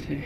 Sí.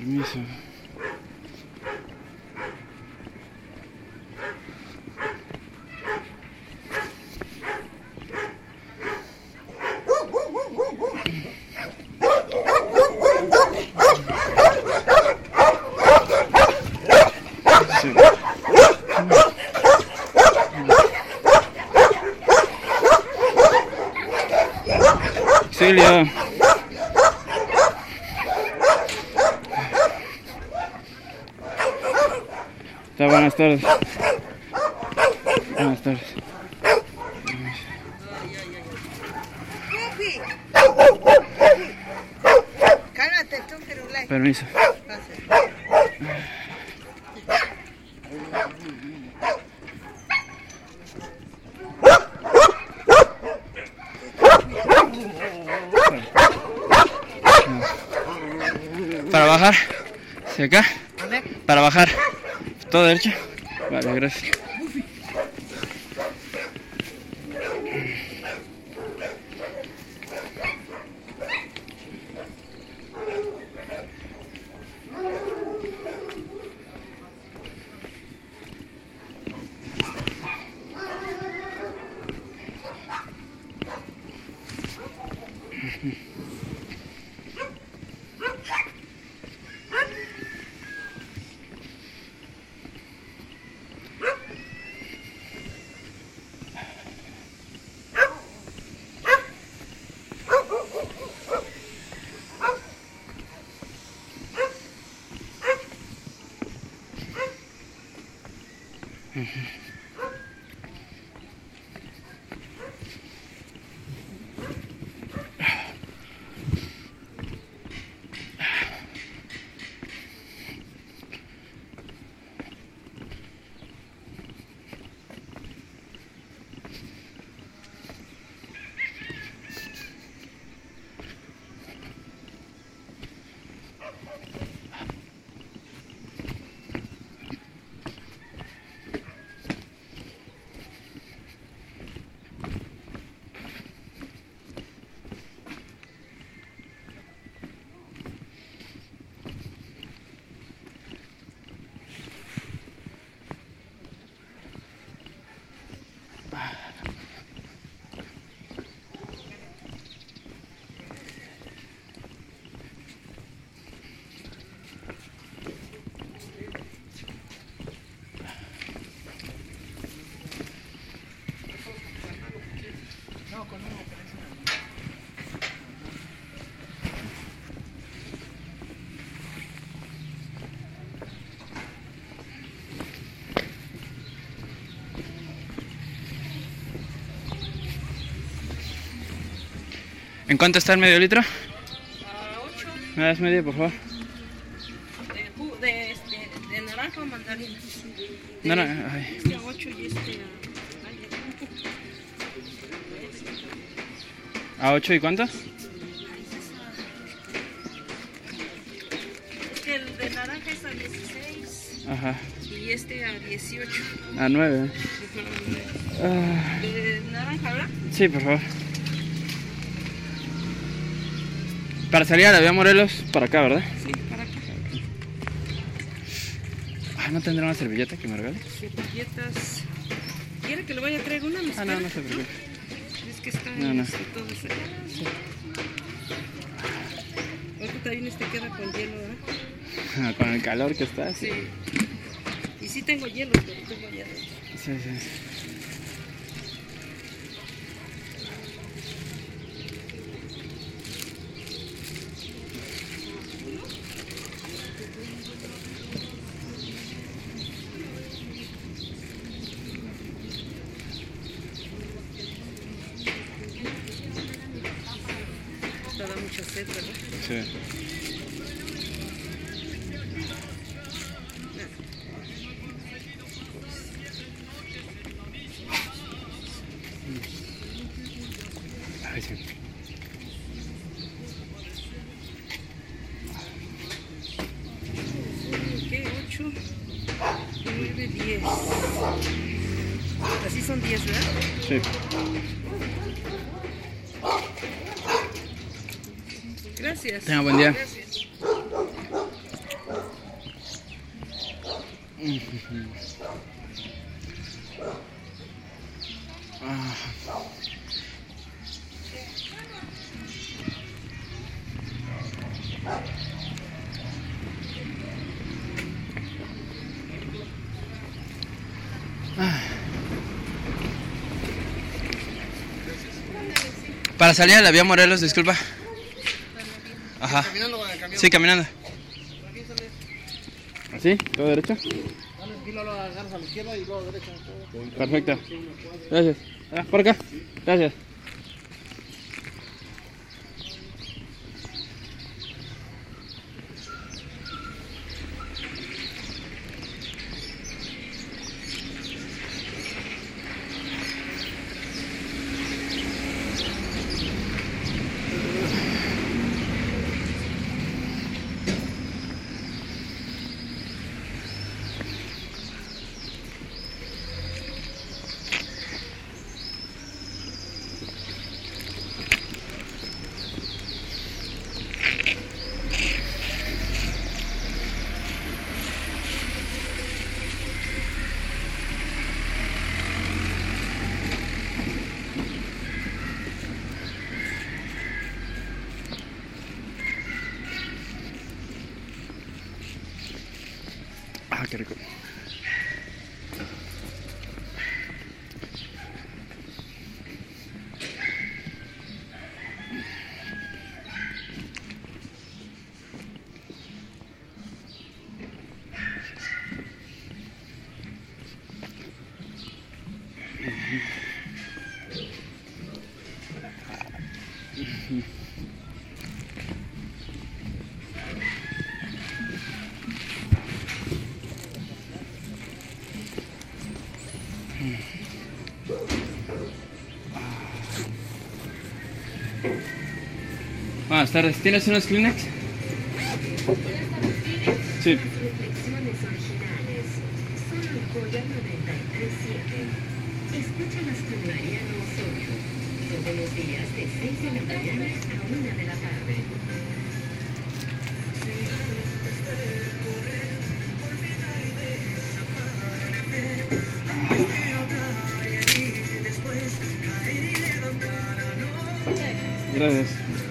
Permiso. Auxilio. Buenas tardes. Buenas tardes. Cálmate tú, Firulais. Permiso. Para bajar. ¿Hacia acá? Para bajar. ¿Todo derecho? Vale, gracias. ¿En cuánto está el medio litro? 8. ¿Me das medio, por favor? De naranja o mandarina. Ay. Este a 8 y este ¿A 8 y cuánto? Es que el de naranja es a 16. Ajá. Y este a 18. A 9. ¿De naranja, verdad? Sí, por favor. Para salir a la vía Morelos, para acá, ¿verdad? Sí, para acá. ¿No tendrá una servilleta que me regale? Servilletas. ¿Quiere que le vaya a traer una? No se preocupe. Es que está No. todo eso. Sí. Ahorita también queda con hielo, ¿verdad? Con el calor que está. Sí. Y sí tengo hielo, pero tengo hielo. Sí. Da mucha sed, ¿verdad? Sí. Ay, sí. ¿Qué? 8, 9, 10. Así son 10, ¿verdad? Sí. Gracias. Tenga buen día. Gracias. Para salir a la vía Morelos, disculpa. Ajá. ¿Caminando con el camión? Sí, caminando. ¿Así? ¿Todo derecho? Aquí lo agarras a la izquierda y luego a la derecha. Perfecto. Gracias. Por acá. Gracias. Qué rico. Buenas tardes. ¿Tienes unos Kleenex? Sí. Reflexiones originales. Solo Joya 93.7. Escúchalas con Mariano Osorio. Todos los días de 6 de la mañana a 1 de la tarde. Gracias.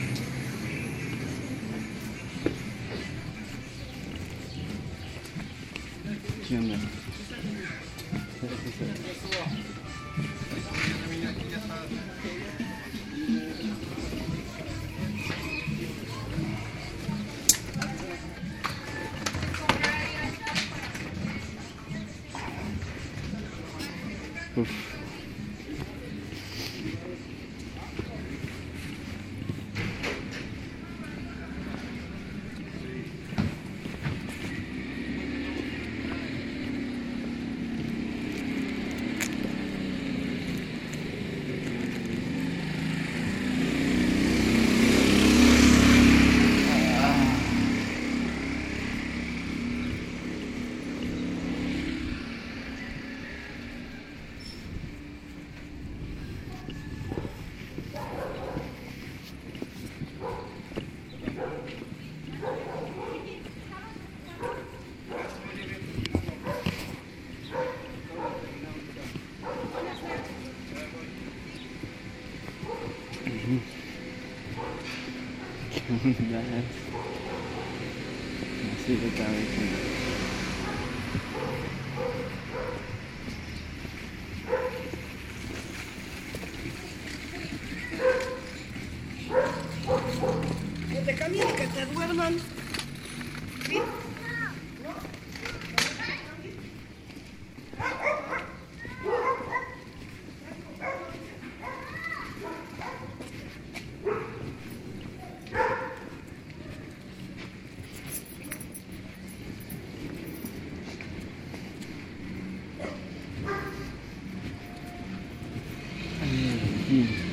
¿Qué onda? Uf. Así de cabeza. Que te caminen, que te duerman. ¿Sí? Mm.